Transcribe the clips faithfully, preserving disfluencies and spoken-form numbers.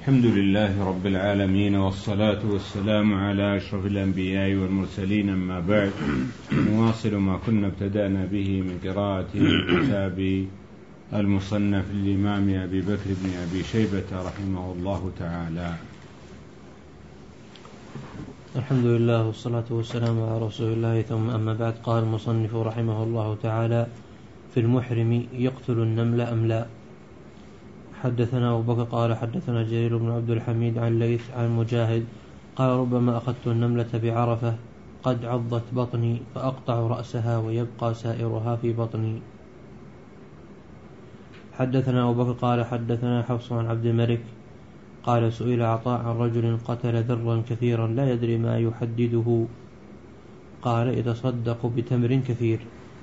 الحمد لله رب العالمين، والصلاة والسلام على أشرف الأنبياء والمرسلين، أما بعد. نواصل ما كنا ابتدأنا به من قراءة كتاب المصنف للإمام أبي بكر بن أبي شيبة رحمه الله تعالى. الحمد لله والصلاة والسلام على رسول الله، ثم أما بعد. قال المصنف رحمه الله تعالى: في المحرم يقتل النمل أم لا؟ حدثنا أبو بكر قال حدثنا جرير بن عبد الحميد عن ليث عن مجاهد قال: ربما أخذت النملة بعرفة قد عضت بطني فأقطع رأسها ويبقى سائرها في بطني. حدثنا أبو بكر قال حدثنا حفص عن عبد الملك قال: سئل عطاء عن رجل قتل ذرا كثيرا لا يدري ما يحدده، قال: يتصدق بتمر كثير.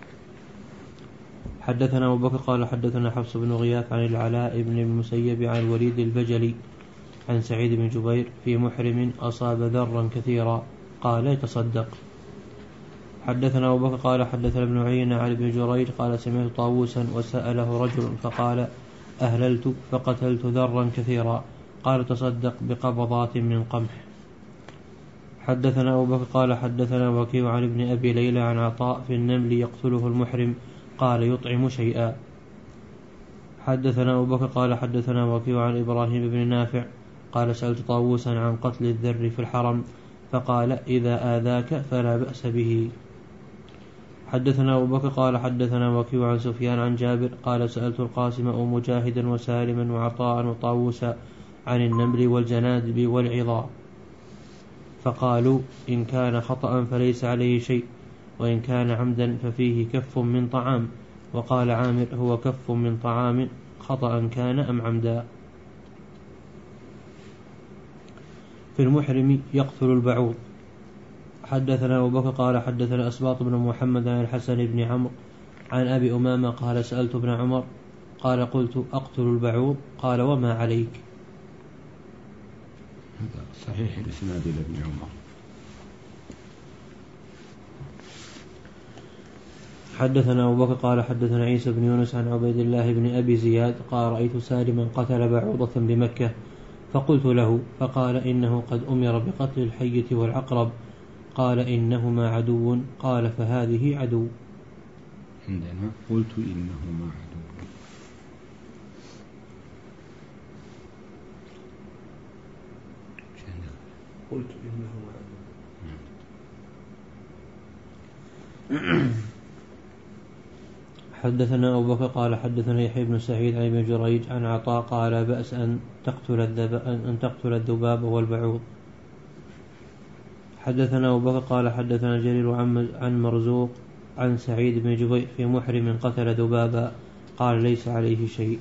حدثنا أبو بكر قال حدثنا حفص بن غياث عن العلاء بن المسيب عن الوليد البجلي عن سعيد بن جبير في محرم أصاب ذرا كثيرا قال: يتصدق. حدثنا أبو بكر قال حدثنا ابن عيينة عن ابن جريج قال: سمعت طاووسا وسأله رجل فقال: أهللت فقتلت ذرا كثيرا، قال: تصدق بقبضات من قمح. حدثنا أبو بكر قال حدثنا وكيع عن ابن أبي ليلى عن عطاء في النمل يقتله المحرم قال: يطعم شيئا. حدثنا أبو بكر قال حدثنا وكيع عن إبراهيم بن نافع قال: سألت طاووسا عن قتل الذر في الحرم فقال: إذا آذاك فلا بأس به. حدثنا أبو بكر قال حدثنا وكيع عن سفيان عن جابر قال: سألت القاسم أو مجاهدا وسالما وعطاء وطاووسا عن النمل والجنادب والعظام فقالوا: إن كان خطأ فليس عليه شيء، وإن كان عمدا ففيه كف من طعام. وقال عامر: هو كف من طعام خطأ كان أم عمدا. في المحرم يقتل البعوض. حدثنا أبو بكر قال حدثنا أسباط بن محمد عن الحسن بن عمرو عن أبي أمامة قال: سألت ابن عمر قال: قلت: أقتل البعوض؟ قال: وما عليك؟ هذا صحيح الإسناد لابن عمر. حدثنا أبو بكر قال حدثنا عيسى بن يونس عن عبيد الله بن أبي زياد قال: رأيت سالما قتل بعوضة بمكة فقلت له فقال: إنه قد أمر بقتل الحية والعقرب. قال: إنهما عدو. قال: فهذه عدو. عندنا قلت إنهما عدو. قلت إنهما عدو. حدثنا أبو بكر قال حدثنا يحيى بن سعيد عن ابن جريج عن عطاء قال: لا بأس أن تقتل أن تقتل الذباب والبعوض. حدثنا أبو بكر قال حدثنا جرير عن مرزوق عن سعيد بن جبير في محرم قتل ذبابا قال: ليس عليه شيء.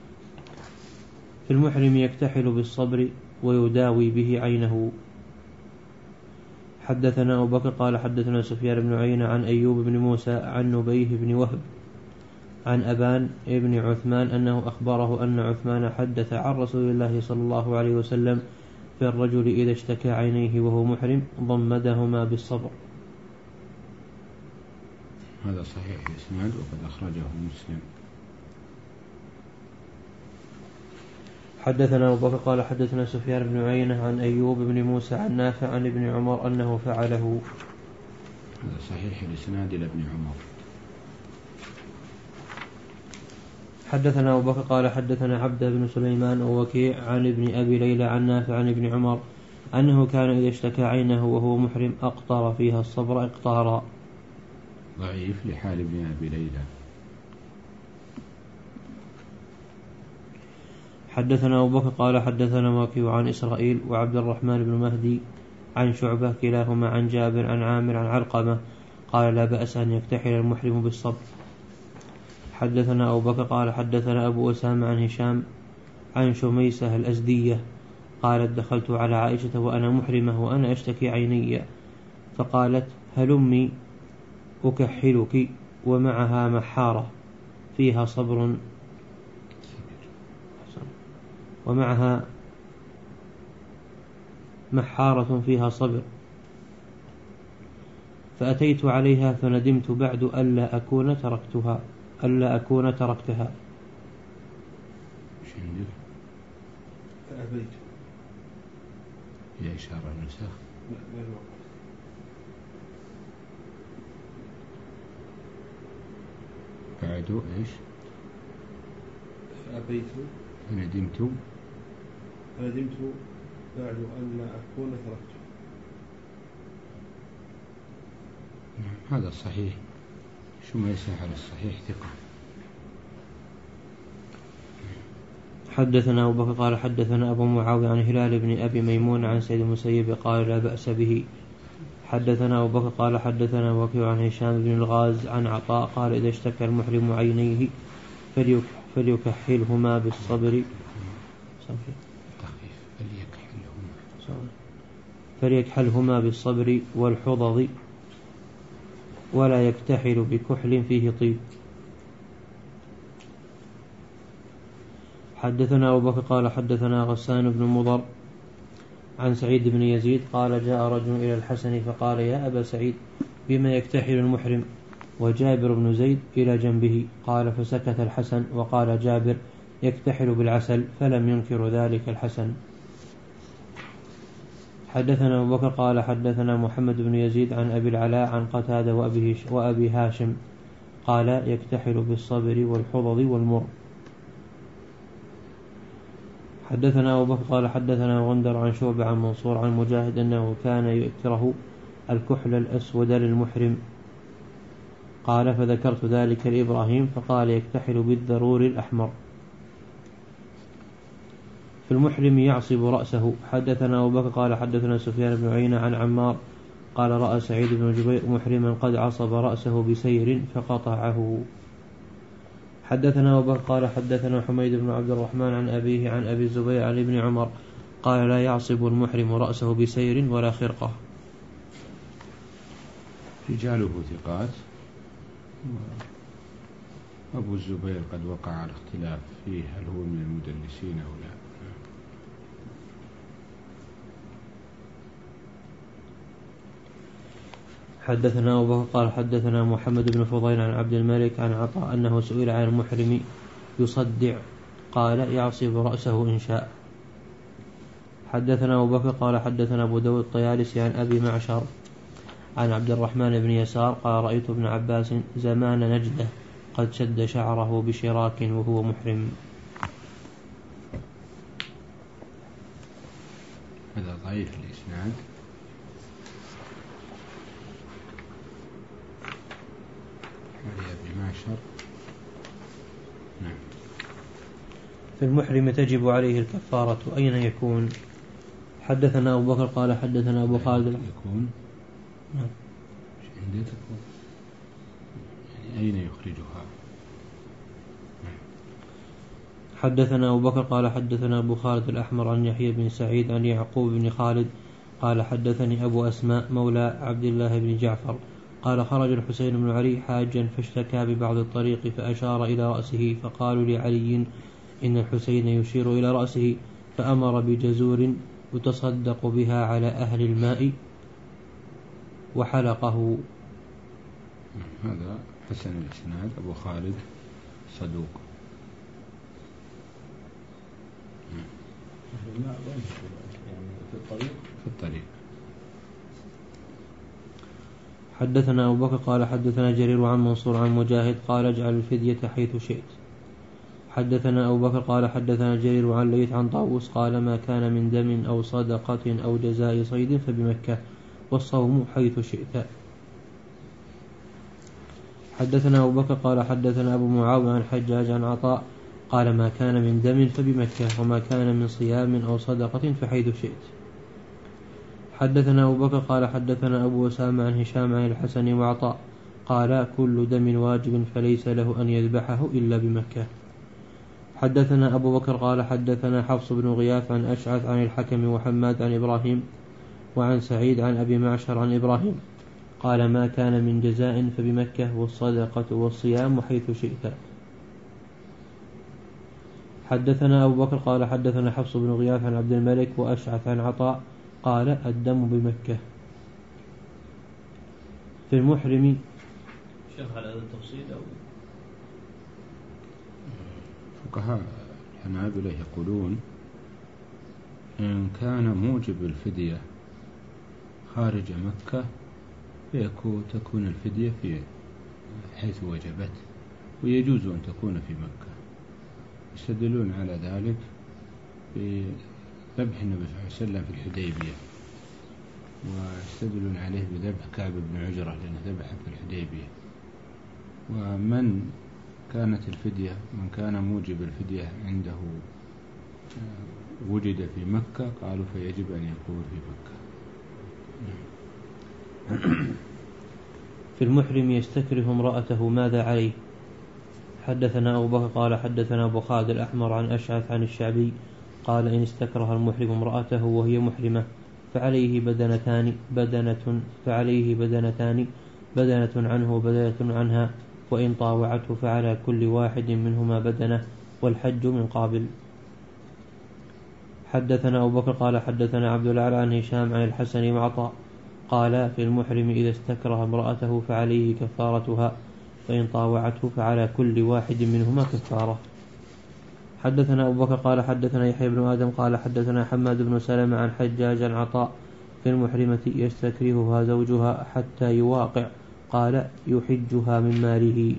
في المحرم يكتحل بالصبر ويداوي به عينه. حدثنا أبو بكر قال حدثنا سفيان بن عيينة عن أيوب بن موسى عن نبيه بن وهب عن أبان بن عثمان أنه أخبره أن عثمان حدث عن رسول الله صلى الله عليه وسلم في الرجل إذا اشتكى عينيه وهو محرم ضمدهما بالصبر. هذا صحيح الإسناد وقد أخرجه مسلم. حدثنا أبو بكر قال حدثنا سفيان بن عيينة عن أيوب بن موسى عن نافع عن ابن عمر أنه فعله. هذا صحيح الإسناد لابن عمر. حدثنا أبو بكر قال حدثنا عبد بن سليمان ووكيع عن ابن أبي ليلى عن نافع عن ابن عمر أنه كان إذا اشتكى عينه وهو محرم أقطر فيها الصبر إقطارا. ضعيف لحال ابن أبي ليلى. حدثنا أبو بكر قال حدثنا وكيع عن إسرائيل وعبد الرحمن بن مهدي عن شعبة كلاهما عن جابر عن عامر عن علقمة قال: لا بأس أن يكتحل المحرم بالصبر. حدثنا أبو بكر قال حدثنا أبو أسامة عن هشام عن شميسة الأزدية قالت: دخلت على عائشة وأنا محرمة وأنا أشتكي عيني فقالت: هلمي أكحلك ومعها محارة فيها صبر ومعها محارة فيها صبر. فأتيت عليها فندمت بعد ألا أكون تركتها ألا أكون تركتها. فأبيت هي إشارة النسخ. لا غير وقف. بعده إيش؟ فأبيت فندمت فندمت بعد أن لا أكون تركت. نعم هذا الصحيح. شو ما يصح على الصحيح ثقة. حدثنا أبو بكر قال حدثنا أبو معاوية عن هلال بن أبي ميمون عن سيد المسيب قال لا بأس به. حدثنا أبو بكر قال حدثنا وكيع عن هشام بن الغاز عن عطاء قال إذا اشتكى المحرم عينيه فليكحلهما بالصبر فليكحلهما بالصبر والحضض ولا يكتحل بكحل فيه طيب. حدثنا أبو بكر قال حدثنا غسان بن مضر عن سعيد بن يزيد قال جاء رجل إلى الحسن فقال يا أبا سعيد بما يكتحل المحرم؟ وجابر بن زيد إلى جنبه. قال فسكت الحسن وقال جابر يكتحل بالعسل فلم ينكر ذلك الحسن. حدثنا أبو بكر قال حدثنا محمد بن يزيد عن أبي العلاء عن قتادة وأبي, وأبي هاشم قال يكتحل بالصبر والحضض والمر. حدثنا أبو بكر قال حدثنا غندر عن شعبة عن منصور عن مجاهد أنه كان يكره الكحل الأسود للمحرم. قال فذكرت ذلك لإبراهيم فقال يكتحل بالذرور الأحمر. في المحرم يعصب رأسه. حدثنا أبو بكر قال حدثنا سفيان بن عيينة عن عمار قال رأى سعيد بن جبير محرما قد عصب رأسه بسير فقطعه. حدثنا أبو بكر قال حدثنا حميد بن عبد الرحمن عن أبيه عن أبي الزبير عن ابن عمر قال لا يعصب المحرم رأسه بسير ولا خرقة. رجاله ثقات. أبو الزبير قد وقع على اختلاف فيه هل هو من المدلسين أو لا. حدثنا أبو بكر قال حدثنا محمد بن فضيل عن عبد الملك عن عطاء أنه سئل عن المحرم يصدع قال يعصب رأسه إن شاء. حدثنا أبو بكر قال حدثنا أبو داود الطيالسي عن أبي معشر عن عبد الرحمن بن يسار قال رأيت ابن عباس زمان نجدة قد شد شعره بشراك وهو محرم. هذا ضعيف الإسناد. نعم. في المحرم تجب عليه الكفارة أين يكون؟ حدثنا أبو بكر قال حدثنا أبو خالد يكون نعم. عندي تكون يعني أين يخرجها؟ نعم. حدثنا أبو بكر قال حدثنا أبو خالد الأحمر عن يحيى بن سعيد عن يعقوب بن خالد قال حدثني أبو أسماء مولى عبد الله بن جعفر قال خرج الحسين بن علي حاجا فاشتكى ببعض الطريق فأشار إلى رأسه فقالوا لعلي إن الحسين يشير إلى رأسه فأمر بجزور يتصدق بها على أهل الماء وحلقه. هذا حسن الإسناد. أبو خالد صدوق. في الطريق في الطريق. حدثنا أبو بكر قال حدثنا جرير عن منصور عن مجاهد قال اجعل الفدية حيث شئت. حدثنا أبو بكر قال حدثنا جرير عن ليث عن طاووس قال ما كان من دم أو صدقة أو جزاء صيد فبمكة والصوم حيث شئت. حدثنا أبو بكر قال حدثنا أبو معاوية عن حجاج عن عطاء قال ما كان من دم فبمكة وما كان من صيام أو صدقة فحيث شئت. حدثنا أبو بكر قال حدثنا أبو أسامة عن هشام عن الحسن وعطاء قال كل دم واجب فليس له أن يذبحه إلا بمكة. حدثنا أبو بكر قال حدثنا حفص بن غياث عن أشعث عن الحكم وحماد عن إبراهيم وعن سعيد عن أبي معشر عن إبراهيم قال ما كان من جزاء فبمكة والصدقة والصيام حيث شئت. حدثنا أبو بكر قال حدثنا حفص بن غياث عن عبد الملك وأشعث عن عطاء قال الدم بمكة. في المحرم شيخ على هذا التفصيل أو فقهاء الحنابلة يقولون إن كان موجب الفدية خارج مكة فيكون تكون الفدية في حيث وجبت، ويجوز أن تكون في مكة. يستدلون على ذلك بذبح النبي صلى الله عليه وسلم في الحديبية، ويستدلون عليه بذبح كعب بن عجرة لأنه ذبح في الحديبية. ومن كانت الفدية من كان موجب الفدية عنده وجد في مكة قالوا فيجب أن يكون في مكة. في المحرم يستكره امرأته ماذا عليه؟ حدثنا أبو بكر قال حدثنا أبو خالد الأحمر عن أشعث عن الشعبي قال إن استكره المحرم امرأته وهي محرمة فعليه بدنتان بدنة فعليه بدنتان بدنة عنه وبدنة عنها، وإن طاوعته فعلى كل واحد منهما بدنة، والحج من قابل. حدثنا أبو بكر قال حدثنا عبد الأعلى عن هشام عن الحسن وعطاء قال في المحرم إذا استكره امرأته فعليه كفارتها، فإن طاوعته فعلى كل واحد منهما كفارة. حدثنا أبو بكر قال حدثنا يحيى بن آدم قال حدثنا حماد بن سلمة عن حجاج عن عطاء في المحرمة يستكرهها زوجها حتى يواقع قال يحجها من ماله.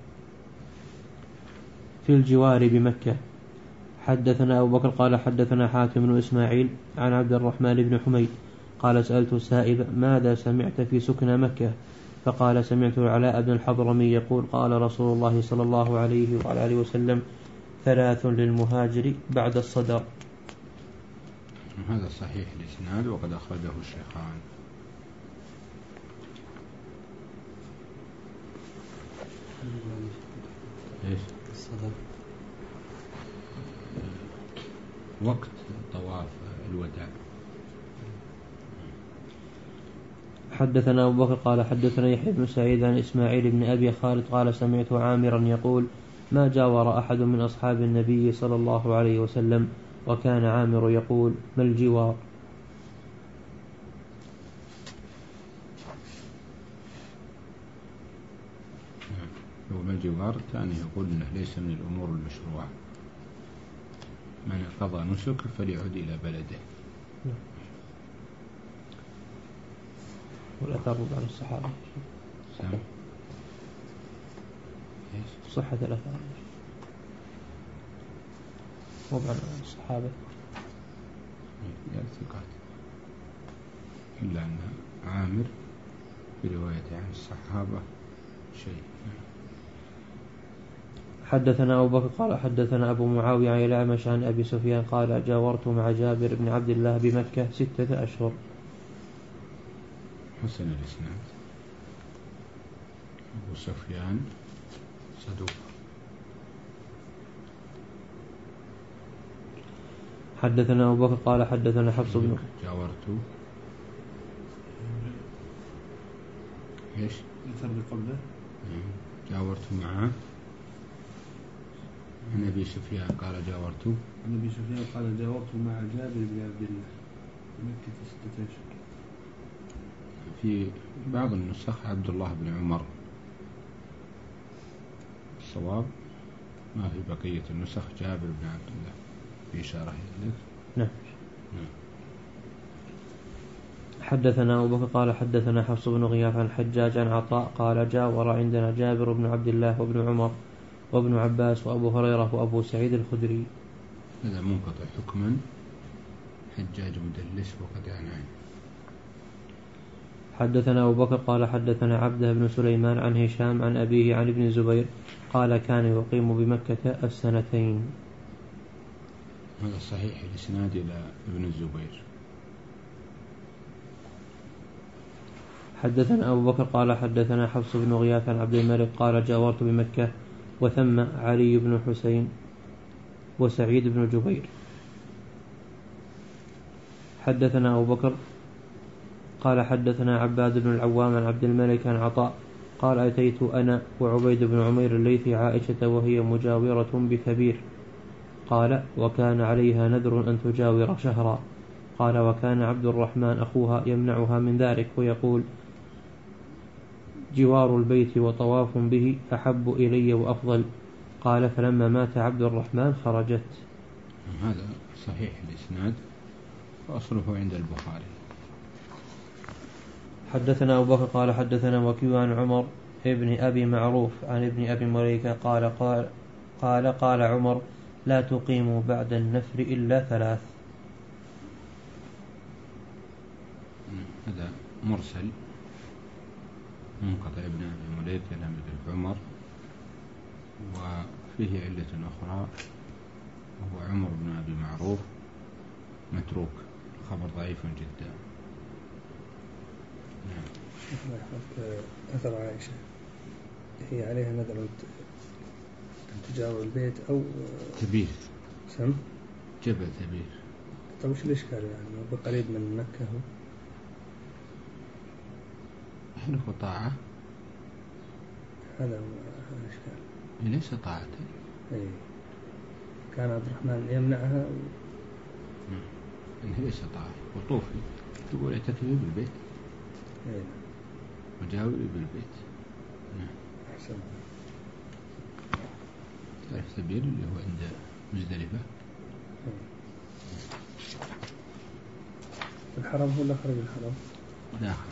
في الجوار بمكة حدثنا أبو بكر قال حدثنا حاتم بن إسماعيل عن عبد الرحمن بن حميد قال سألت سائب ماذا سمعت في سكن مكة؟ فقال سمعت العلاء بن الحضرمي يقول قال رسول الله صلى الله عليه وعلى آله وسلم ثلاث للمهاجر بعد الصدر. هذا صحيح الإسناد وقد أخرجه الشيخان. إيش؟ الصدر وقت طواف الوداع. حدثنا أبو بكر قال حدثنا يحيى بن سعيد عن إسماعيل بن أبي خالد قال سمعت عامرا يقول ما جاور أحد من أصحاب النبي صلى الله عليه وسلم، وكان عامر يقول ما الجوار؟ وما الجوار ثاني يقول إنه ليس من الأمور المشروعة، من قضى نسك فليعود إلى بلده. والأثر عن الصحابة سام صحة الأثر وضع الصحابة ثقات، إلا أن عامر برواية عن الصحابة شيء. حدثنا أبو بكر قال حدثنا أبو معاوية عن الأعمش عن أبي سفيان قال جاورت مع جابر بن عبد الله بمكة ستة أشهر. حسن الإسناد. أبو سفيان صدوق. حدثنا أبو بكر قال حدثنا حفص بن جاورت إيش؟ يتربي قبله جاورت معه النبي سفيان قال جاورت النبي سفيان قال جاورت مع جابر بن عبد الله مكة ستة أشهر. في بعض النسخ عبد الله بن عمر، الصواب ما في بقية النسخ جابر بن عبد الله في إشارة إليك. نعم. حدثنا أبو بكر قال حدثنا حفص بن غياث عن حجاج عن عطاء قال جاور عندنا جابر بن عبد الله وابن عمر وابن عباس وأبو هريرة وأبو سعيد الخدري. هذا منقطع حكما، حجاج مدلس وقد عناه. حدثنا أبو بكر قال حدثنا عبده بن سليمان عن هشام عن أبيه عن ابن الزبير قال كان يقيم بمكة السنتين. هذا صحيح الإسناد إلى ابن الزبير. حدثنا أبو بكر قال حدثنا حفص بن غياث عن عبد الملك قال جاورت بمكة وثم علي بن حسين وسعيد بن جبير. حدثنا أبو بكر قال حدثنا عباد بن العوام عن عبد الملك عن عطاء قال أتيت أنا وعبيد بن عمير الليثي عائشة وهي مجاورة بكبير قال وكان عليها نذر أن تجاور شهرا قال وكان عبد الرحمن أخوها يمنعها من ذلك ويقول جوار البيت وطواف به أحب إلي وأفضل. قال فلما مات عبد الرحمن خرجت. هذا صحيح الإسناد وأصله عند البخاري. حدثنا أبو بكر قال حدثنا وكيع عن عمر ابن أبي معروف عن ابن أبي مليكة قال قال قال قال عمر لا تقيموا بعد النفر إلا ثلاث. هذا مرسل منقطع ابن أبي مليكة لم يدرك عمر، وفيه علة أخرى وهو عمر بن أبي معروف متروك، خبر ضعيف جدا. نعم. أثر عائشة هي عليها نذر أن تجاور البيت أو تبير سم جبل تبير. طيب وش الإشكال يعني بقريب من مكة هو؟ حلف طاعة، هذا هو الإشكال. ليس طاعة. أي كان عبد الرحمن يمنعها و... إنه ليس طاعة. وطوفي تقول اعتكفي بالبيت. أي وجاوري بالبيت. نعم. أحسن. تعرف تبير اللي هو عند مزدلفة. الحرم ولا خارج الحرم؟ داخل.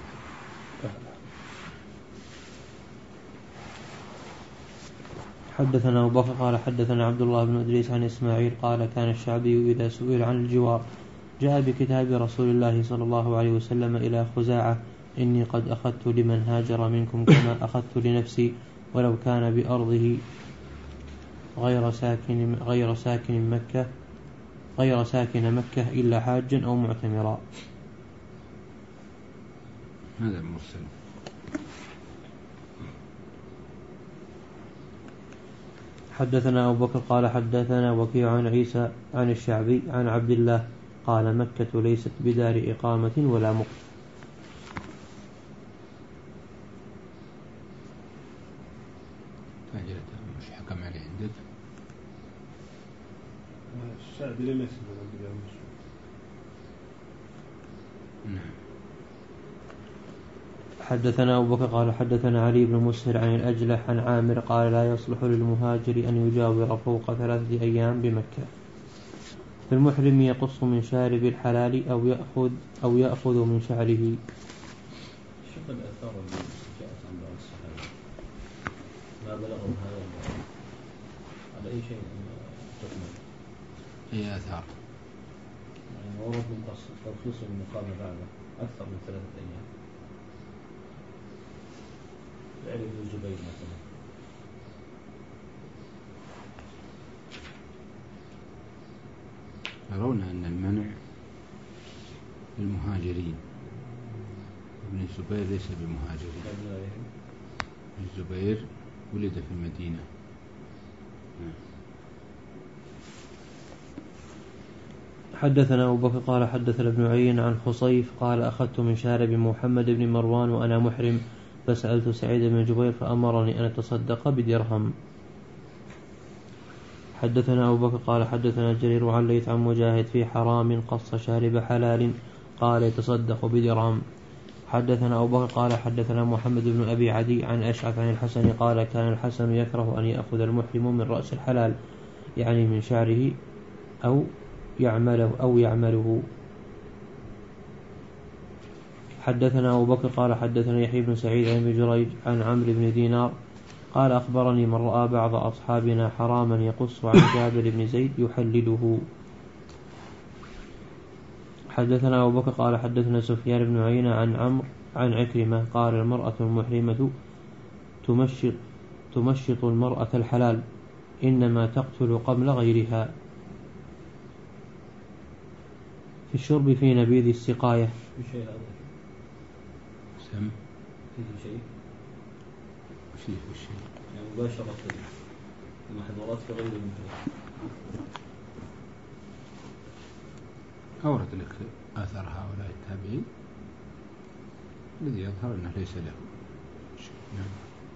حدثنا أبو بكر قال حدثنا عبد الله بن إدريس عن إسماعيل قال كان الشعبي إذا سئل عن الجوار جاء بكتاب رسول الله صلى الله عليه وسلم إلى خزاعة إني قد أخذت لمن هاجر منكم كما أخذت لنفسي ولو كان بأرضه غير ساكن غير ساكن مكة غير ساكن مكة إلا حاجا أو معتمرا. هذا المرسل. حدثنا أبو بكر قال حدثنا وكيع عن عيسى عن الشعبي عن عبد الله قال مكة ليست بدار إقامة ولا مقيم. مش حكم عليه عندك؟ الشعبي لم يسمع الأنبياء المسلمين. نعم. حدثنا أبو بكر قال حدثنا علي بن مسهر عن الأجلح عن عامر قال لا يصلح للمهاجر أن يجاور فوق ثلاثة أيام بمكة. فالمحرم يقص من شارب الحلال أو يأخذ أو يأخذ من شعره. شوف الآثار اللي جاءت عن بعض الصحابة ما بلغهم هذا على أي شيء تكمل. أي آثار؟ يعني ورد من ترخيص المقامة بعده أكثر من ثلاثة أيام. علي بن الزبير مثلا. يرون أن المنع للمهاجرين. ابن الزبير ليس بمهاجرين. ابن الزبير ولد في المدينة. حدثنا أبو بكر قال حدثنا ابن عين عن خصيف قال أخذت من شارب محمد بن مروان وأنا محرم فسألت سعيد بن جبير فأمرني أن أتصدق بدرهم. حدثنا أبو بكر قال حدثنا جرير عن ليث عن مجاهد في حرام قص شارب حلال قال يتصدق بدرهم. حدثنا أبو بكر قال حدثنا محمد بن أبي عدي عن أشعث عن الحسن قال كان الحسن يكره أن يأخذ المحرم من رأس الحلال يعني من شعره أو يعمله أو يعمله. حدثنا أبو بكر قال حدثنا يحيى بن سعيد عن ابن جريج عن عمرو بن دينار قال أخبرني من رأى بعض أصحابنا حراما يقص عن جابر بن زيد يحلله. حدثنا أبو بكر قال حدثنا سفيان بن عيينة عن عمرو عن عكرمة قال المرأة المحرمة تمشط, تمشط المرأة الحلال إنما تقتل قبل غيرها. في الشرب في نبيذ السقاية. في شيء هذا سم فيه شيء وشيء وشيء يعني مباشرة المحظورات كغير المنكرات. أورد لك آثار هؤلاء التابعين الذي يظهر أنه ليس له. نعم.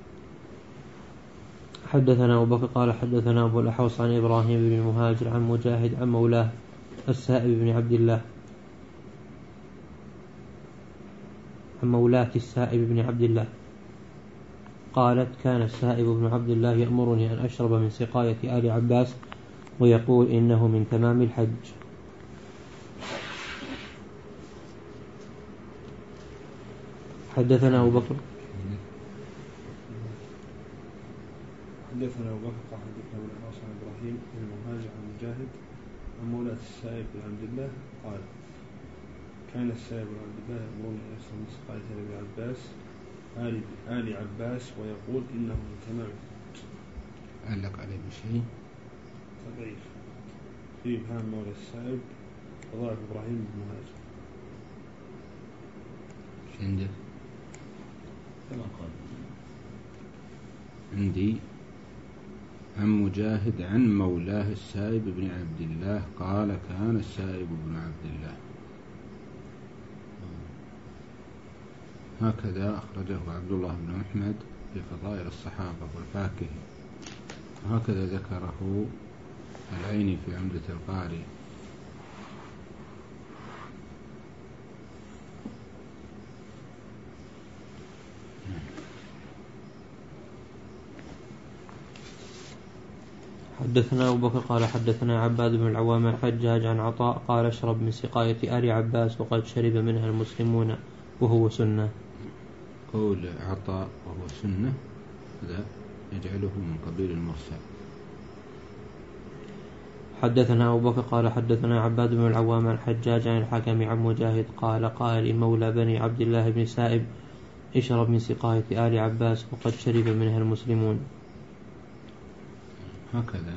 حدثنا أبو بكر قال حدثنا أبو الأحوص عن إبراهيم بن المهاجر عن مجاهد عن مولاه السائب بن عبد الله عن مولاة السائب بن عبد الله قالت كان السائب بن عبد الله يأمرني أن أشرب من سقاية آل عباس ويقول إنه من تمام الحج. حدثنا أبو بكر حدثنا أبو بكر قال حدثنا أبو العاص عن إبراهيم بن المهاجر عن مجاهد عن مولاة السائب بن عبد الله قال كان السائب بن عبد الله يأمرون أن يصل من سقاية أبي عباس آل, آل عباس ويقول إنه كما علق عليه بشيء تضعيف في إبهام مولى السائب وضعف إبراهيم بن المهاجر. ايش عندك؟ كما قال عندي عن مجاهد عن مولاه السائب بن عبد الله قال كان السائب بن عبد الله. هكذا أخرجه عبد الله بن أحمد في فضائل الصحابة والفاكهي، وهكذا ذكره العيني في عمدة القاري. حدثنا أبو بكر قال حدثنا عباد بن العوام الحجاج عن عطاء قال اشرب من سقاية آل عباس وقد شرب منها المسلمون وهو سنة. قول عطاء وهو سنة هذا يجعله من قبيل المرسل. حدثنا أبو بكر قال حدثنا عباد بن العوام الحجاج عن الحكم عن مجاهد قال قال لمولى بني عبد الله بن سائب اشرب من سقاية آل عباس وقد شرب منها المسلمون. هكذا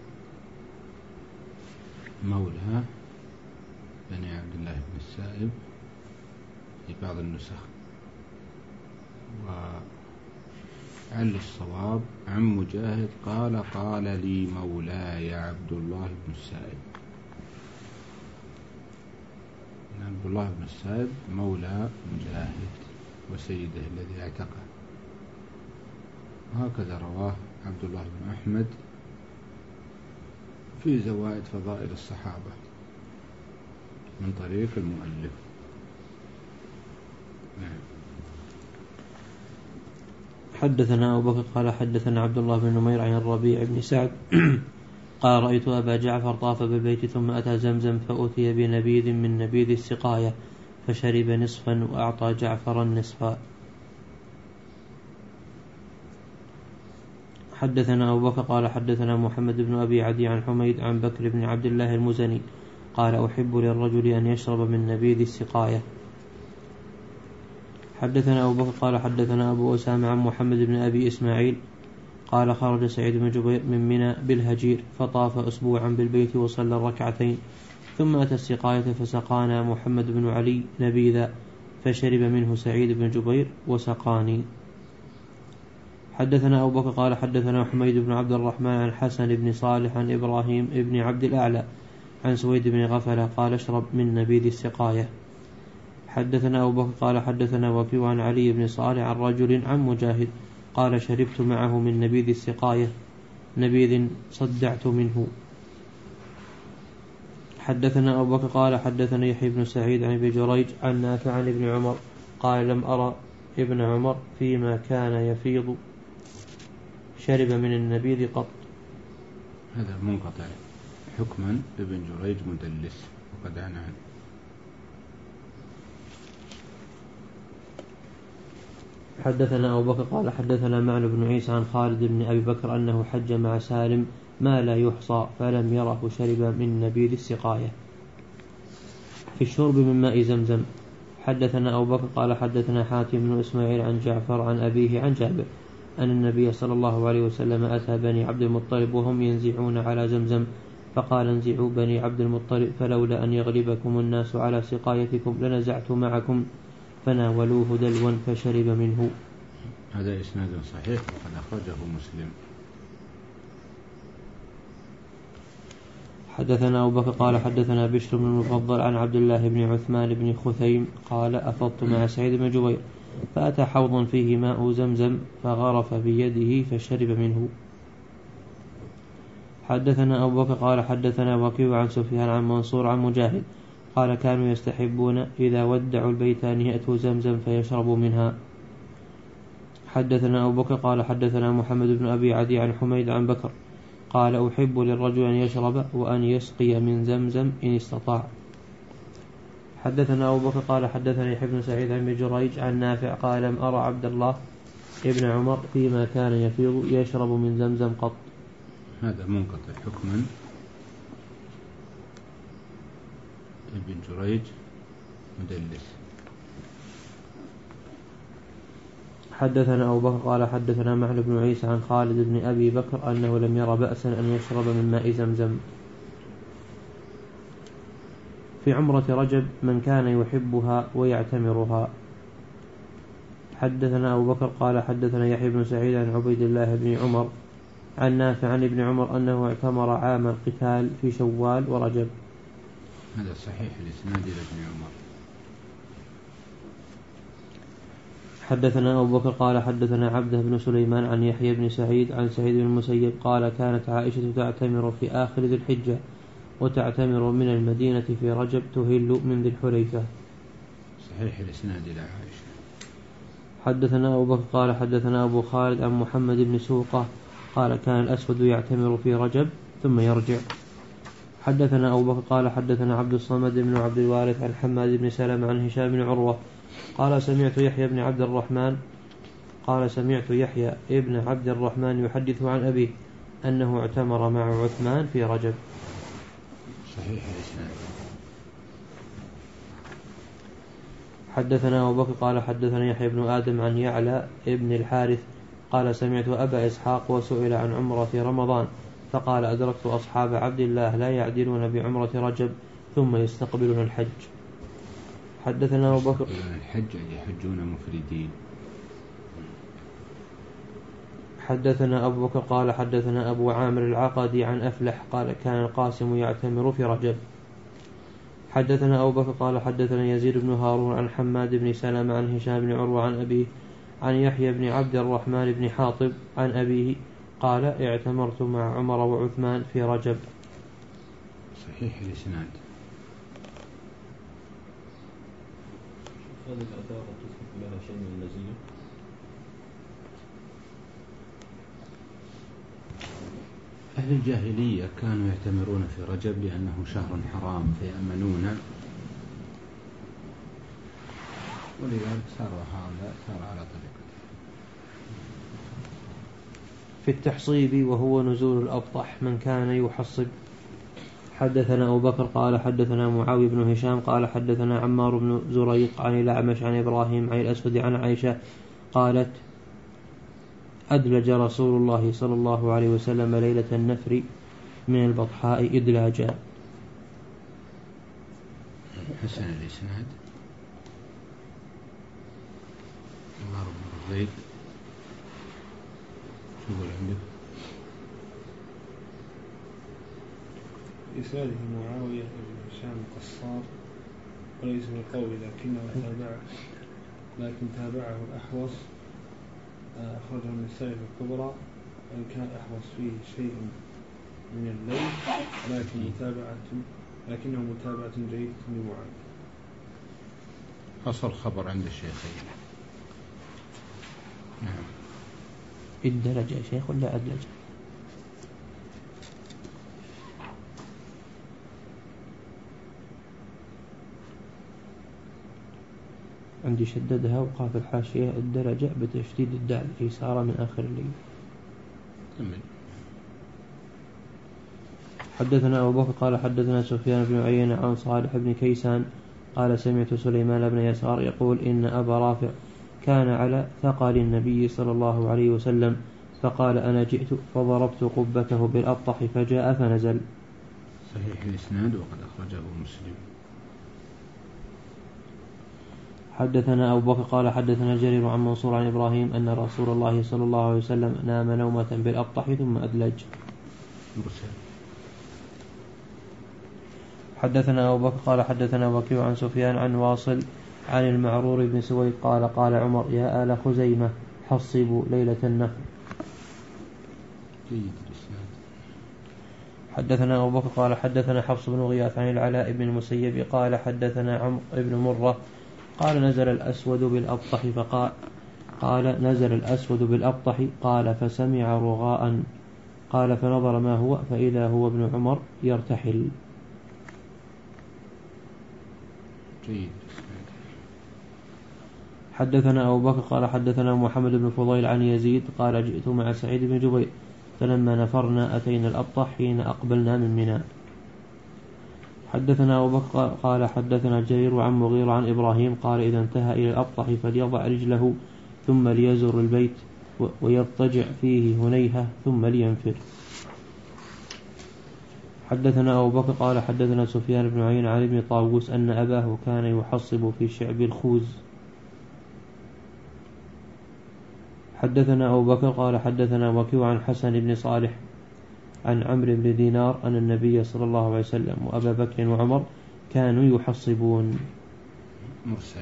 مولى بني عبد الله بن السائب في بعض النسخ، وعل الصواب عن مجاهد قال قال لي مولاي عبد الله بن السائب. عبد الله بن السائب مولى مجاهد وسيده الذي اعتقه. وهكذا رواه عبد الله بن أحمد في زوائد فضائل الصحابة من طريق المؤلف. نعم. حدثنا أبو بكر قال حدثنا عبد الله بن نمير عن الربيع بن سعد قال رأيت أبا جعفر طاف بالبيت ثم أتى زمزم فأتي بنبيذ من نبيذ السقاية فشرب نصفا وأعطى جعفرا نصفا. حدثنا أبو بكر قال حدثنا محمد بن أبي عدي عن حميد عن بكر بن عبد الله المزني قال أحب للرجل أن يشرب من نبيذ السقاية. حدثنا أبو بكر قال حدثنا أبو أسامة عن محمد بن أبي إسماعيل قال خرج سعيد بن جبير من منى بالهجير فطاف أسبوعا بالبيت وصلى الركعتين ثم أتى السقاية فسقانا محمد بن علي نبيذا فشرب منه سعيد بن جبير وسقاني. حدثنا أبو بكر قال حدثنا حميد بن عبد الرحمن عن حسن بن صالح عن إبراهيم بن عبد الأعلى عن سويد بن غفلة قال اشرب من نبيذ السقاية. حدثنا أبو بكر قال حدثنا وكيع عن علي بن صالح عن رجل عن مجاهد قال شربت معه من نبيذ السقاية نبيذ صدعت منه. حدثنا أبو بكر قال حدثنا يحيى بن سعيد عن ابن جريج عن نافع عن ابن عمر قال لم أرى ابن عمر فيما كان يفيض شرب من النبيذ قط. هذا منقطع حكما ابن جريج مدلس وقد عن عنه. حدثنا أبو بكر قال حدثنا معن بن عيسى عن خالد بن أبي بكر أنه حج مع سالم ما لا يحصى فلم يره شرب من نبيذ السقاية. في الشرب من ماء زمزم. حدثنا أبو بكر قال حدثنا حاتم بن إسماعيل عن جعفر عن أبيه عن جابر أن النبي صلى الله عليه وسلم أتى بني عبد المطلب وهم ينزعون على زمزم فقال انزعوا بني عبد المطلب فلولا أن يغلبكم الناس على سقايتكم لنزعت معكم فناولوه دلوا فشرب منه. هذا إسناد صحيح وقد أخرجه مسلم. حدثنا أبو بكر قال حدثنا بشر بن المفضل عن عبد الله بن عثمان بن خثيم قال أفضت مع سعيد بن جبير فأتى حوض فيه ماء زمزم فغرف بيده فشرب منه. حدثنا أبو بكر قال حدثنا وكيع عن سفيان عن منصور عن مجاهد قال كانوا يستحبون إذا ودعوا البيتان يأتوا زمزم فيشربوا منها. حدثنا أبو بكر قال حدثنا محمد بن أبي عدي عن حميد عن بكر قال أحب للرجل أن يشرب وأن يسقي من زمزم إن استطاع. حدثنا أبو بكر قال حدثني يحيى بن سعيد عن جريج عن نافع قال لم أرى عبد الله ابن عمر فيما كان يفيض يشرب من زمزم قط. هذا منقطع حكما. ابن جريج مدلس. حدثنا أبو بكر قال حدثنا معن بن عيسى عن خالد بن أبي بكر أنه لم ير بأسا أن يشرب من ماء زمزم. في عمرة رجب من كان يحبها ويعتمرها. حدثنا أبو بكر قال حدثنا يحيى بن سعيد عن عبيد الله بن عمر عن نافع عن ابن عمر أنه اعتمر عام القتال في شوال ورجب. هذا صحيح الإسناد إلى ابن عمر. حدثنا أبو بكر قال حدثنا عبده بن سليمان عن يحيى بن سعيد عن سعيد بن المسيب قال كانت عائشة تعتمر في آخر ذي الحجة وتعتمر من المدينة في رجب تهل من ذي الحليفة. صحيح الإسناد إلى عائشة. حدثنا أبو بكر قال حدثنا أبو خالد عن محمد بن سوقة قال كان الأسود يعتمر في رجب ثم يرجع. حدثنا أبو بكر قال حدثنا عبد الصمد بن عبد الوارث عن حماد بن سلمة عن هشام بن عروة قال سمعت يحيى بن عبد الرحمن قال سمعت يحيى ابن عبد الرحمن يحدث عن أبيه أنه اعتمر مع عثمان في رجب. صحيح الإسناد. حدثنا أبو بكر قال حدثنا يحيى بن آدم عن يعلى ابن الحارث قال سمعت أبا إسحاق وسئل عن عمرة رمضان فقال أدركت أصحاب عبد الله لا يعدلون بعمرة رجب ثم يستقبلون الحج. حدثنا أبو بكر الحج يحجون مفردين. حدثنا أبو بكر قال حدثنا أبو عامر العقدي عن أفلح قال كان القاسم يعتمر في رجب. حدثنا أبو بكر قال حدثنا يزيد بن هارون عن حماد بن سلمة عن هشام بن عروة عن أبيه عن يحيى بن عبد الرحمن بن حاطب عن أبيه قال اعتمرت مع عمر وعثمان في رجب. صحيح الإسناد. هذه الآثار تثبت لها شيء من المزية. أهل الجاهلية كانوا يعتمرون في رجب لأنه شهر حرام فيأمنون، ولذلك صار هذا صار على طريقة. في التحصيب وهو نزول الأبطح من كان يحصب. حدثنا أبو بكر قال حدثنا معاوية بن هشام قال حدثنا عمار بن زريق عن الأعمش عن إبراهيم عن الأسود عن عائشة قالت أدلج رسول الله صلى الله عليه وسلم ليلة النفر من البطحاء إدلاجا. حسن الإسناد. عمار بن زريق شو يقول عندك؟ إسناده معاوية بن هشام القصار وليس بالقول لكنه تابعه لكن تابعه الأحوص أخرجه من السائل الكبرى وإن كان أحوص فيه شيء من الليل لكن متابعة لكنه متابعة جيدة لمعاوية. أصل خبر عند الشيخين. نعم. إدلج يا شيخ ولا أدلج؟ عندي شددها وقاف الحاشية الدرجة بتشديد الدال في سارة من آخر الليل. كمل. حدثنا أبو بكر قال حدثنا سفيان بن عيينة عن صالح بن كيسان قال سمعت سليمان بن يسار يقول إن أبا رافع كان على ثقل النبي صلى الله عليه وسلم فقال أنا جئت فضربت قبته بالأبطح فجاء فنزل. صحيح الإسناد وقد أخرجه مسلم. حدثنا أبو بكر قال حدثنا جرير عن منصور عن إبراهيم أن رسول الله صلى الله عليه وسلم نام نومة بالأبطح ثم أدلج. مرسل. حدثنا أبو بكر قال حدثنا وكيع عن سفيان عن واصل عن المعرور بن سويد قال قال عمر يا آل خزيمة حصبوا ليلة النفر. جيد الإسناد. حدثنا أبو بكر قال حدثنا حفص بن غياث عن العلاء بن المسيب قال حدثنا عمرو بن مرة قال نزل الأسود بالأبطح فقال قال نزل الأسود بالأبطح قال فسمع رغاء قال فنظر ما هو فإذا هو ابن عمر يرتحل. جيد. حدثنا أبو بكر قال حدثنا محمد بن فضيل عن يزيد قال جئت مع سعيد بن جبير فلما نفرنا أتينا الأبطح حين أقبلنا من منى. حدثنا أبو بكر قال حدثنا جرير عن مغير عن إبراهيم قال إذا انتهى إلى الأبطح فليضع رجله ثم ليزر البيت ويضطجع فيه هنيهة ثم لينفر. حدثنا أبو بكر قال حدثنا سفيان بن عيينة عن ابن طاووس أن أباه كان يحصب في شعب الخوز. حدثنا أبو بكر قال حدثنا وكيع عن حسن بن صالح عن عمرو بن دينار أن النبي صلى الله عليه وسلم وأبا بكر وعمر كانوا يحصبون. مرسل.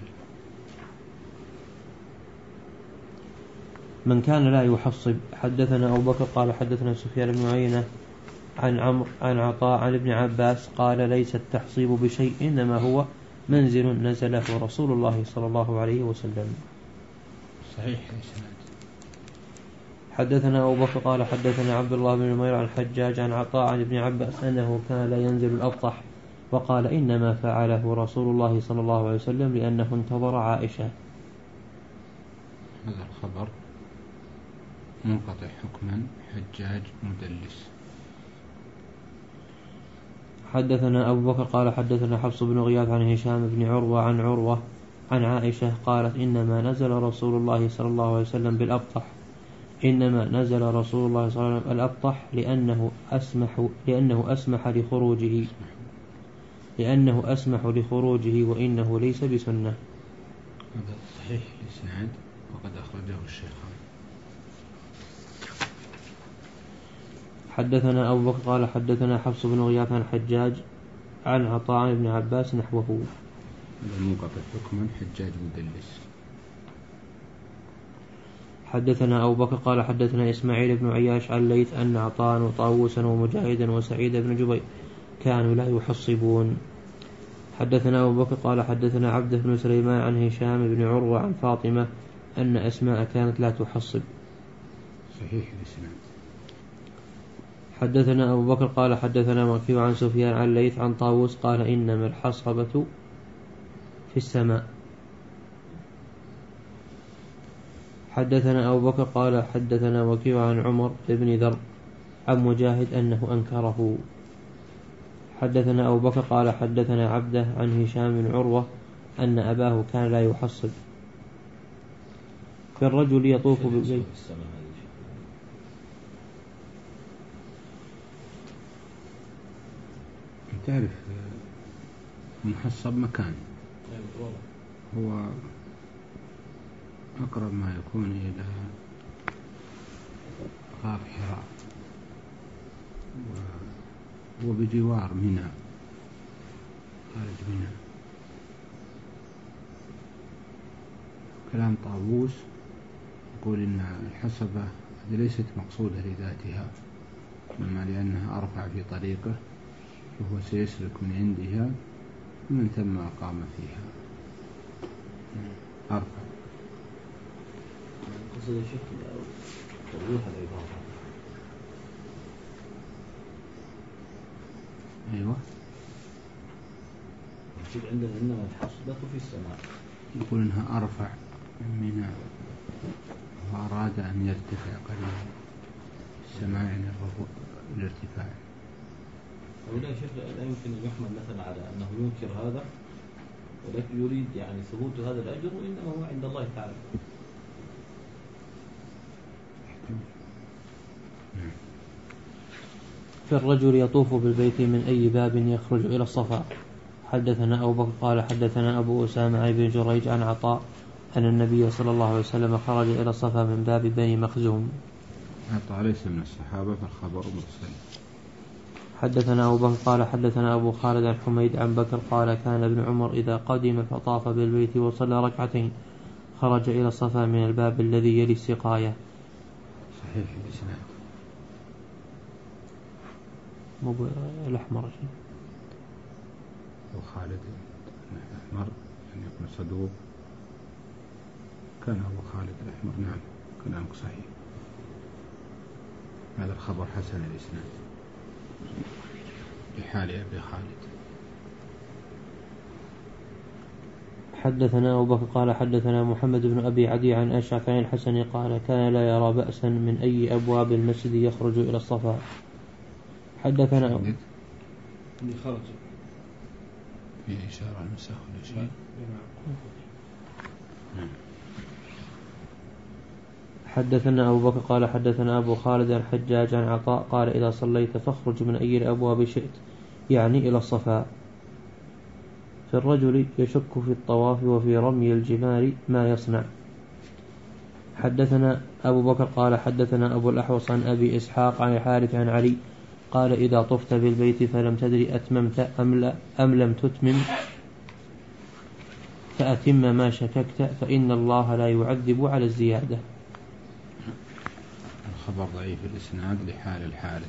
من كان لا يحصب. حدثنا أبو بكر قال حدثنا سفيان بن عيينة عن عمرو عن عطاء عن ابن عباس قال ليس التحصيب بشيء إنما هو منزل نزله رسول الله صلى الله عليه وسلم. صحيح. حدثنا أبو بكر قال حدثنا عبد الله بن نمير عن حجاج عن عطاء عن ابن عباس أنه كان لا ينزل الأبطح وقال إنما فعله رسول الله صلى الله عليه وسلم لأنه انتظر عائشة. هذا الخبر منقطع حكما حجاج مدلس. حدثنا أبو بكر قال حدثنا حفص بن غياث عن هشام بن عروة عن عروة عن عائشة قالت إنما نزل رسول الله صلى الله عليه وسلم بالأبطح إنما نزل رسول الله صلى الله عليه وسلم الأبطح لأنه أسمح لأنه أسمح لخروجه لأنه أسمح لخروجه وإنه ليس بسنة. هذا صحيح الإسناد وقد أخرجه الشيخان. حدثنا أبو بكر قال حدثنا حفص بن غياث عن حجاج عن عطاء بن عباس نحوه. هذا منقطع حكما حجاج مدلس. حدثنا أبو بكر قال حدثنا إسماعيل بن عياش عن ليث أن عطاء وطاووسا ومجاهدا وسعيد بن جبير كانوا لا يحصبون. حدثنا أبو بكر قال حدثنا عبد بن سليمان عن هشام بن عروة عن فاطمة أن أسماء كانت لا تحصب. صحيح الإسناد. حدثنا أبو بكر قال حدثنا وكيع عن سفيان عن ليث عن طاووس قال إنما الحصبة في السماء. حدثنا أبو بكر قال حدثنا وكيع عن عمر بن ذر عن مجاهد أنه أنكره. حدثنا أبو بكر قال حدثنا عبده عن هشام بن عروة أن أباه كان لا يحصب. في الرجل يطوف بالبيت. تعرف محصب مكان هو أقرب ما يكون إلى غار حراء وهو بجوار منى خارج منى. كلام طاووس يقول إن الحصبة هذه ليست مقصودة لذاتها إنما لأنها أرفع في طريقه وهو سيسلك من عندها ومن ثم أقام فيها أرفع. قصد الشيخ توضيح العبارة. أيوة. نجد عندنا إنما الحصبة في السماء. يقول إنها أرفع من وأراد أن يرتفع قليلا السماء يعني الارتفاع. ولا شيخ لا يمكن أن يحمل مثلا على أنه ينكر هذا ولكن يريد يعني ثبوت هذا الأجر وإنما هو عند الله تعالى. في الرجل يطوف بالبيت من أي باب يخرج إلى الصفا. حدثنا أبو بكر قال حدثنا أبو أسامة عن ابن جريج عن عطاء أن النبي صلى الله عليه وسلم خرج إلى الصفا من باب بني مخزوم. عطاء ليس من الصحابة فالخبر مرسل. حدثنا أبو بكر قال حدثنا أبو خالد عن حميد عن بكر قال كان ابن عمر إذا قدم فطاف بالبيت وصلى ركعتين خرج إلى الصفا من الباب الذي يلي السقاية. صحيح الإسناد. مو الأحمر شيء. أبو خالد الأحمر أن يكون صدوق. كان أبو خالد الأحمر نعم كلامك صحيح. هذا الخبر حسن الإسناد لحال أبي خالد. حدثنا أبو بكر قال حدثنا محمد بن أبي عدي عن أشعث عن الحسن قال كان لا يرى بأسا من أي أبواب المسجد يخرج إلى الصفا. حدثنا أبو اللي خرج في إشارة على المساء ولا شيء. حدثنا أبو بكر قال حدثنا أبو خالد الحجاج عن عطاء قال إذا صليت فاخرج من أي الأبواب شئت، يعني إلى الصفا. في الرجل يشك في الطواف وفي رمي الجمار ما يصنع. حدثنا أبو بكر قال حدثنا أبو الأحوص عن أبي إسحاق عن الحارث عن علي قال إذا طفت بالبيت فلم تدري أتممت أم لم تتمم فأتم ما شككت فإن الله لا يعذب على الزيادة. الخبر ضعيف الإسناد لحال الحارث.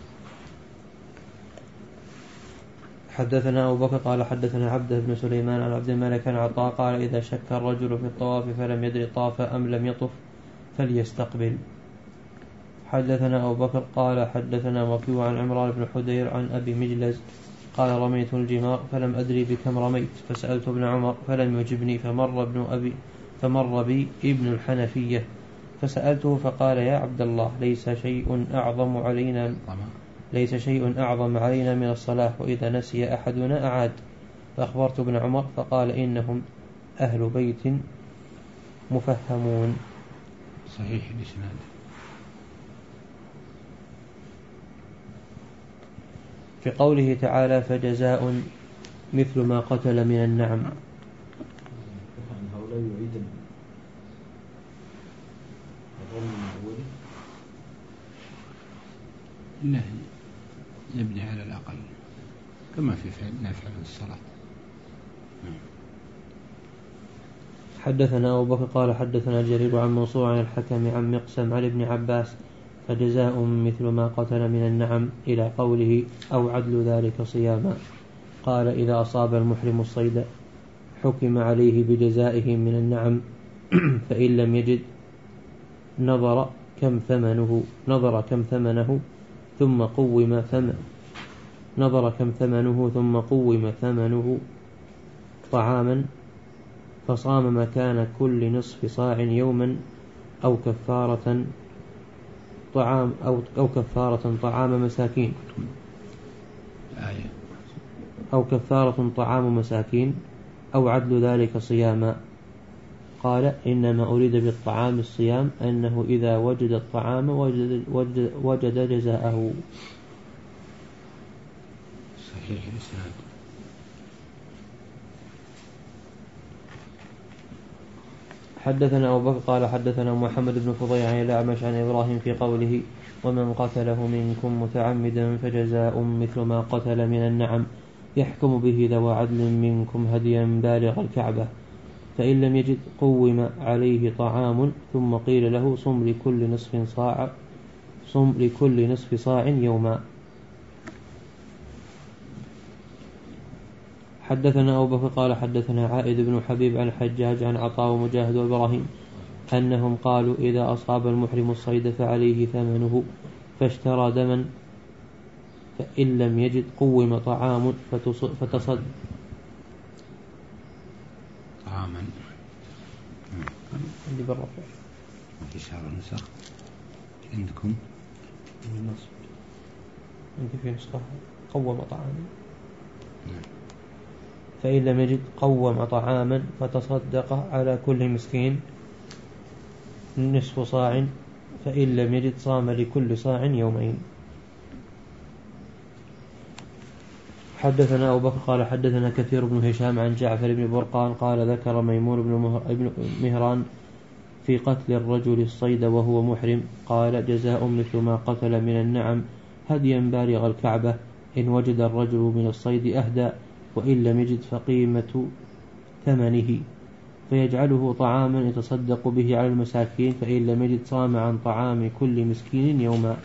حدثنا أبو بكر قال حدثنا عبد بن سليمان عن عبد الملك عن عطاء قال إذا شك الرجل في الطواف فلم يدري طاف أم لم يطف فليستقبل. حدثنا أبو بكر قال حدثنا وكيع عن عمران بن حدير عن أبي مجلز قال رميت الجمار فلم أدري بكم رميت فسألت ابن عمر فلم يجبني فمر ابن أبي فمر بي ابن الحنفية فسألته فقال يا عبد الله ليس شيء أعظم علينا ليس شيء أعظم علينا من الصلاة وإذا نسي أحدنا أعاد. فأخبرت ابن عمر فقال إنهم أهل بيت مفهمون. صحيح الإسناد. في قوله تعالى فجزاء مثل ما قتل من النعم. هؤلاء يعيد الظلم من أوله. لا يبني على الأقل كما في فعل نفعل الصلاة. حدثنا أبو بكر قال حدثنا جرير عن منصور عن الحكم عن مقسم عن ابن عباس فجزاء مثل ما قتل من النعم إلى قوله أو عدل ذلك صياما. قال إذا أصاب المحرم الصيد حكم عليه بجزائه من النعم فإن لم يجد نظر كم ثمنه نظر كم ثمنه ثم قوم ثمن نظر كم ثمنه ثم قوم ثمنه طعاما فصام مكان كل نصف صاع يوما أو كفارة طعام أو أو كفارة طعام مساكين أو كفارة طعام مساكين أو عدل ذلك صياما. قال إنما أريد بالطعام الصيام أنه إذا وجد الطعام وجد, وجد, وجد جزاءه. صحيح الإسناد. حدثنا أبو بكر قال حدثنا محمد بن فضيل عن الأعمش عن إبراهيم في قوله ومن قتله منكم متعمدا فجزاء مثل ما قتل من النعم يحكم به ذو عدل منكم هديا بالغ الكعبة فإن لم يجد قوم عليه طعام ثم قيل له صم لكل نصف صاع صم لكل نصف صاع يوما. حدثنا أبو بكر قال حدثنا عائد بن حبيب عن الحجاج عن عطاء ومجاهد وإبراهيم أنهم قالوا إذا أصاب المحرم الصيد فعليه ثمنه فاشترى دما فإن لم يجد قوم طعام فتصد طعاما عندي بالرفع في شهر النسخ عندكم النصب عندي في نسخة قوم طعاما فإن لم يجد قوم طعاما فتصدق على كل مسكين نصف صاع فإن لم يجد صام لكل صاع يومين. حدثنا أبو بكر قال حدثنا كثير بن هشام عن جعفر بن برقان قال ذكر ميمون بن مهران في قتل الرجل الصيد وهو محرم قال جزاء مثل ما قتل من النعم هديا بالغ الكعبة إن وجد الرجل من الصيد أهدى وإن لم يجد فقيمة ثمنه فيجعله طعاما يتصدق به على المساكين فإن لم يجد صام عن طعام كل مسكين يوما.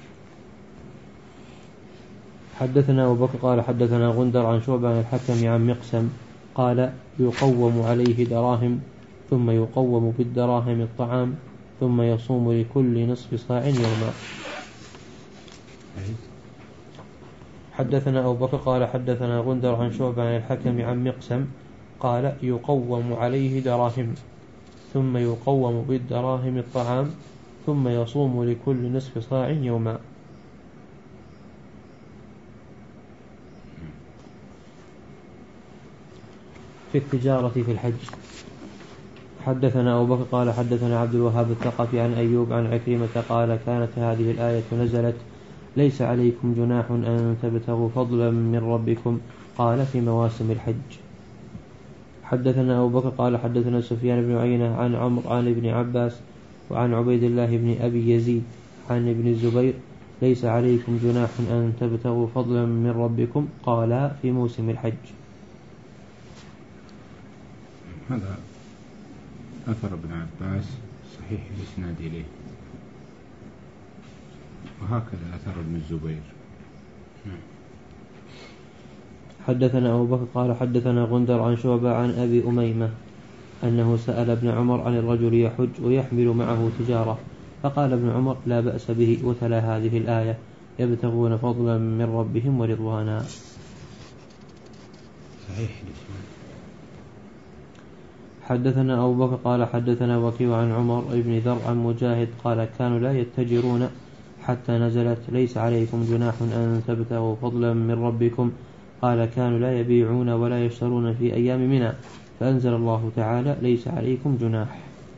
حدثنا أبو بكر قال حدثنا غندر عن شعبة عن الحكم عن مقسم قال يقوم عليه دراهم ثم يقوم بالدراهم الطعام ثم يصوم لكل نصف صاع يوما. حدثنا أبو بكر قال حدثنا غندر عن شعبة عن الحكم عن مقسم قال يقوم عليه دراهم، ثم يقوم بالدراهم الطعام، ثم يصوم لكل نصف صاع يوما. في التجارة في الحج. حدثنا أبو بكر قال حدثنا عبد الوهاب الثقفي عن أيوب عن عكرمة قال كانت هذه الآية نزلت ليس عليكم جناح أن تبتغوا فضلا من ربكم، قال في مواسم الحج. حدثنا أبو بكر قال حدثنا سفيان بن عيينة عن عمرو عن ابن عباس وعن عبيد الله بن أبي يزيد عن ابن الزبير ليس عليكم جناح أن تبتغوا فضلا من ربكم، قال في موسم الحج. هذا أثر ابن عباس صحيح الإسناد إليه، وهكذا أثر ابن الزبير. حدثنا أبو بكر قال حدثنا غندر عن شعبة عن أبي أميمة أنه سأل ابن عمر عن الرجل يحج ويحمل معه تجارة، فقال ابن عمر لا بأس به، وتلا هذه الآية يبتغون فضلا من ربهم ورضوانا. صحيح الإسناد. حدثنا أبو بكر قال حدثنا وكيع عن عمر بن ذر عن مجاهد قال كانوا لا يتجرون حتى نزلت ليس عليكم جناح أن تبتغوا فضلا من ربكم، قال كانوا لا يبيعون ولا يشترون في أيام منى، فأنزل الله تعالى ليس عليكم جناح.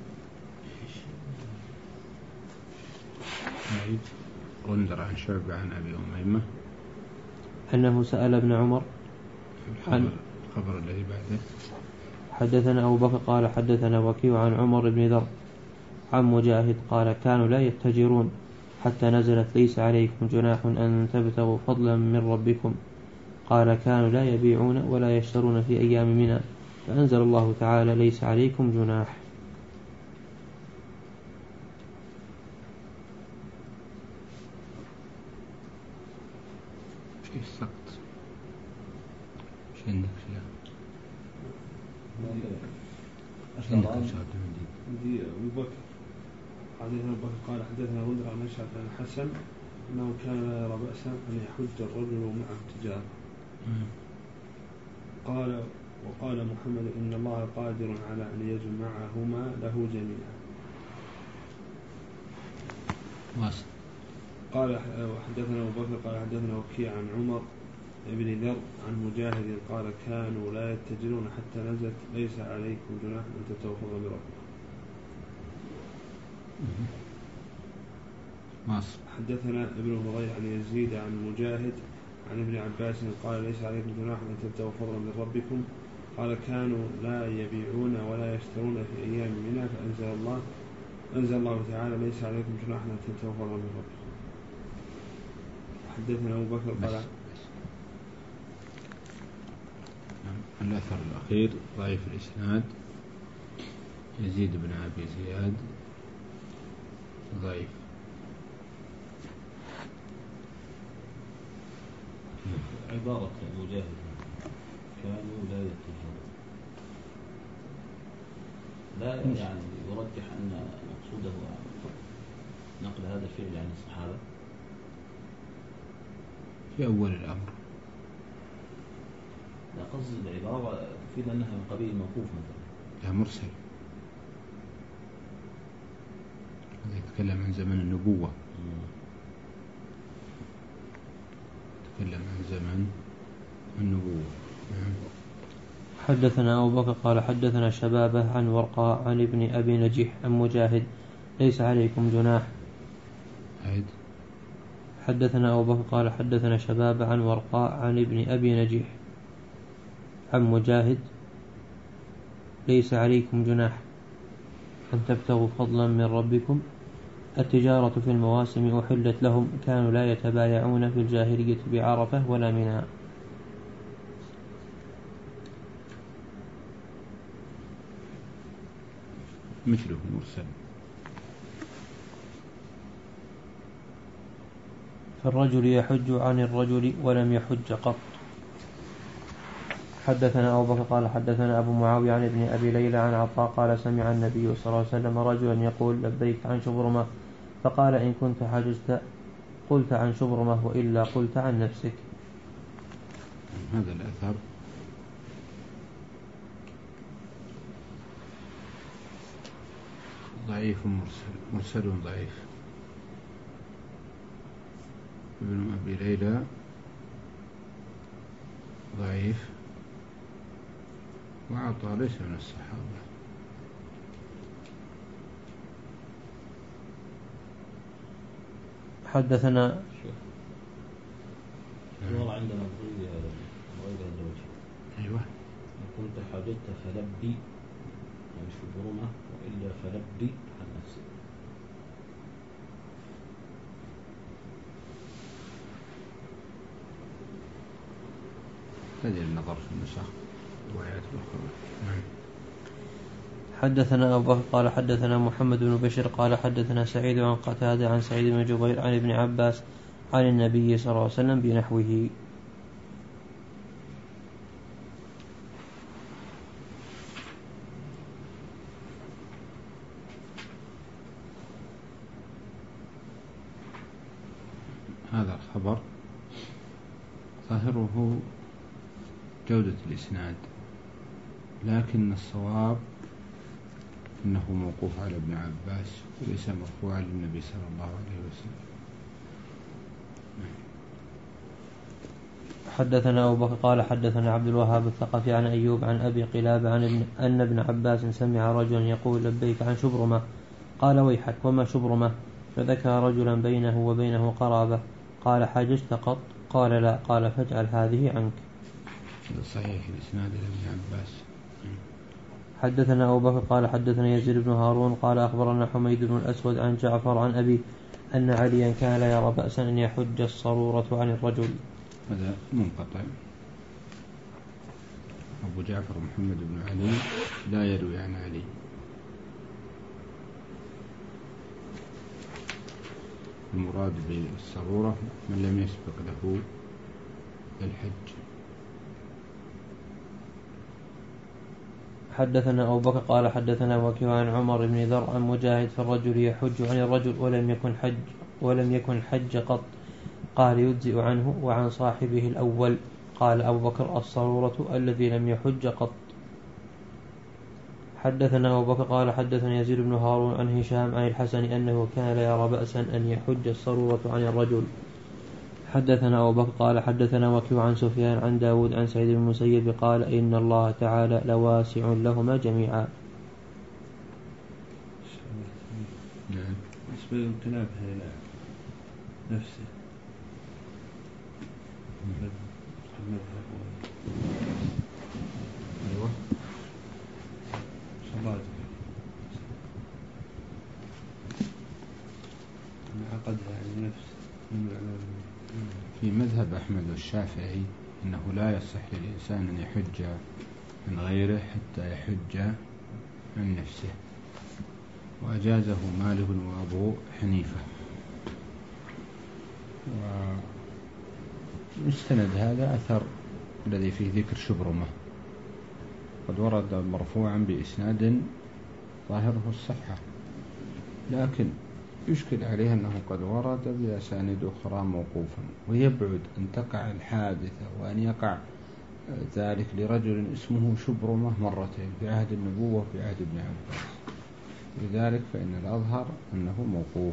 غندر عن شعبة عن أبي أميمة أنه سأل ابن عمر عن الخبر الذي بعده. حدثنا أبو بكر قال حدثنا وكيع عن عمر بن ذر عن مجاهد قال كانوا لا يتجرون حتى نزلت ليس عليكم جناح أن تبتغوا فضلا من ربكم، قال كانوا لا يبيعون ولا يشترون في أيام منى، فأنزل الله تعالى ليس عليكم جناح. شيء السقط شيء عندك شيء عندك عندي أبو بكر حدثنا أبو بكر قال حدثنا غندر عن أشعث عن الحسن أنه كان لا يرى بأسا أن يحج الرجل معه تجارة. قال وقال محمد إن الله قادر على أن يجمعهما له جميعا. واصل. قال وحدثنا أبو بكر قال حدثنا وكيع عن عمر ابن ذر عن مجاهد قال كانوا لا يتجرون حتى نزلت ليس عليكم جناح أن تتوفوا بربكم. واصل. حدثنا ابن هريرة عن يزيد عن مجاهد عن ابن عباس قال ليس عليكم جناح أن تبتغوا فضلا من ربكم، قال كانوا لا يبيعون ولا يشترون في أيام منى، فأنزل الله أنزل الله تعالى ليس عليكم جناح أن تبتغوا فضلا من ربكم. حدثنا أبو بكر قال الأثر الأخير ضعيف الإسناد، يزيد بن أبي زياد ضعيف. عبارة مجاهد كانوا لا يتجرون لا يعني يرجح أن مقصوده نقل هذا الفعل عن الصحابة في أول الأمر. لا قصد العبارة تفيد أنها من قبيل الموقوف مثلا. لا مرسل، هذا يتكلم عن زمن النبوة، يتكلم عن زمن النبوة. حدثنا أبو بكر قال حدثنا شبابه عن ورقاء عن ابن أبي نجيح عن مجاهد ليس عليكم جناح. عيد. حدثنا أبو بكر قال حدثنا شبابه عن ورقاء عن ابن أبي نجيح عن مجاهد ليس عليكم جناح أن تبتغوا فضلا من ربكم، التجارة في المواسم أحلت لهم، كانوا لا يتبايعون في الجاهلية بعرفة ولا منى. مثله مرسل. فالرجل يحج عن الرجل ولم يحج قط. حدثنا أبو بكر قال حدثنا أبو معاوية عن ابن أبي ليلى عن عطاء قال سمع النبي صلى الله عليه وسلم رجلا يقول لبيك عن شبرمة، فقال إن كنت حجزت قلت عن شبرمة وإلا قلت عن نفسك. هذا الأثر ضعيف مرسل، مرسل ضعيف. ابن أبي ليلى ضعيف، وعطاء ليس من الصحابة. حدثنا والله عندنا بغية غير الزوجي. أيوة. كنت حاجتها فلبي يعني شبرمة، وإلا فلبي عن نفسي. هذه النظر في النسخ روايات الأخرى. حدثنا أبو بكر قال حدثنا محمد بن بشير قال حدثنا سعيد عن قتادة عن سعيد بن جبير عن ابن عباس عن النبي صلى الله عليه وسلم بنحوه. هذا الخبر ظاهره جودة الإسناد، لكن الصواب أنه موقوف على ابن عباس وليس مرفوعا للنبي صلى الله عليه وسلم. حدثنا أبو بكر قال حدثنا عبد الوهاب الثقفي عن أيوب عن أبي قلابة عن ابن أن ابن عباس سمع رجلا يقول لبيك عن شبرمة، قال ويحك وما شبرمة؟ فذكر رجلا بينه وبينه قرابة، قال حججت قط؟ قال لا، قال فاجعل هذه عنك. صحيح الإسناد ابن عباس. حدثنا أبو بكر قال حدثنا يزيد بن هارون قال أخبرنا حميد بن الأسود عن جعفر عن أبي أن عليا كان لا يرى بأسا أن يحج الصرورة عن الرجل. هذا منقطع. أبو جعفر محمد بن علي لا يروي عن علي. المراد بالصرورة من لم يسبق له الحج. حدثنا أبو بكر قال حدثنا وكيع عن عمر بن ذر عن مجاهد في الرجل يحج عن الرجل ولم يكن حج ولم يكن حج قط، قال يجزئ عنه. وعن صاحبه الأول قال أبو بكر الصرورة الذي لم يحج قط. حدثنا أبو بكر قال حدثنا يزيد بن هارون عن هشام عن الحسن أنه كان لا يرى بأسا أن يحج الصرورة عن الرجل. حدثنا أبو بكر قال حدثنا وكيع عن سفيان عن داود عن سعيد بن المسيب قال إن الله تعالى لواسع لهما جميعا. بالنسبة للانقلاب إلى نفسه أيوة. صلاة عقدها يعني نفس في مذهب أحمد والشافعي أنه لا يصح للإنسان أن يحج من غيره حتى يحج عن نفسه، وأجازه مالك وأبو حنيفة. ومستند هذا أثر الذي فيه ذكر شبرمة قد ورد مرفوعا بإسناد ظاهره الصحة، لكن يشكل عليه أنه قد ورد بأسانيد أخرى موقوفا، ويبعد أن تقع الحادثة وأن يقع ذلك لرجل اسمه شبرمة مرتين في عهد النبوة وفي عهد ابن عباس، لذلك فإن الأظهر أنه موقوف.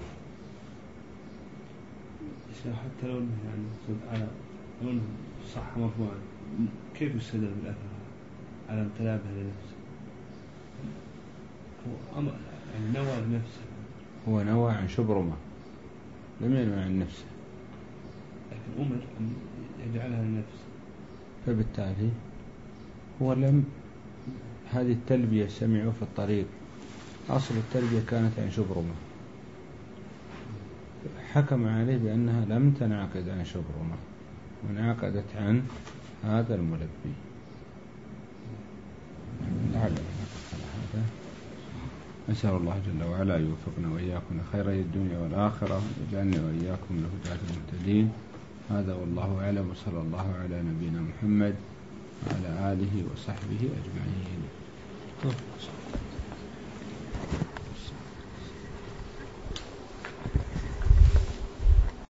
حتى لو أنه يعني على لو أنه صح مرفوعا، كيف يستدل بالأثر على امتلابها لنفسه؟ هو أمر يعني نوى لنفسه، هو نوى عن شبرمة لم ينوى عن نفسه، لكن أمر أن يجعلها لنفسه، فبالتالي هو لم هذه التلبية سمعوا في الطريق، أصل التلبية كانت عن شبرمة، حكم عليه بأنها لم تنعقد عن شبرمة وانعقدت عن هذا الملبي. لعل هذا أسأل الله جل وعلا يوفقنا وإياكم خيري الدنيا والآخرة، ويجعلنا وإياكم لهداة المهتدين. هذا والله أعلم، وصلى الله على نبينا محمد وعلى آله وصحبه أجمعين.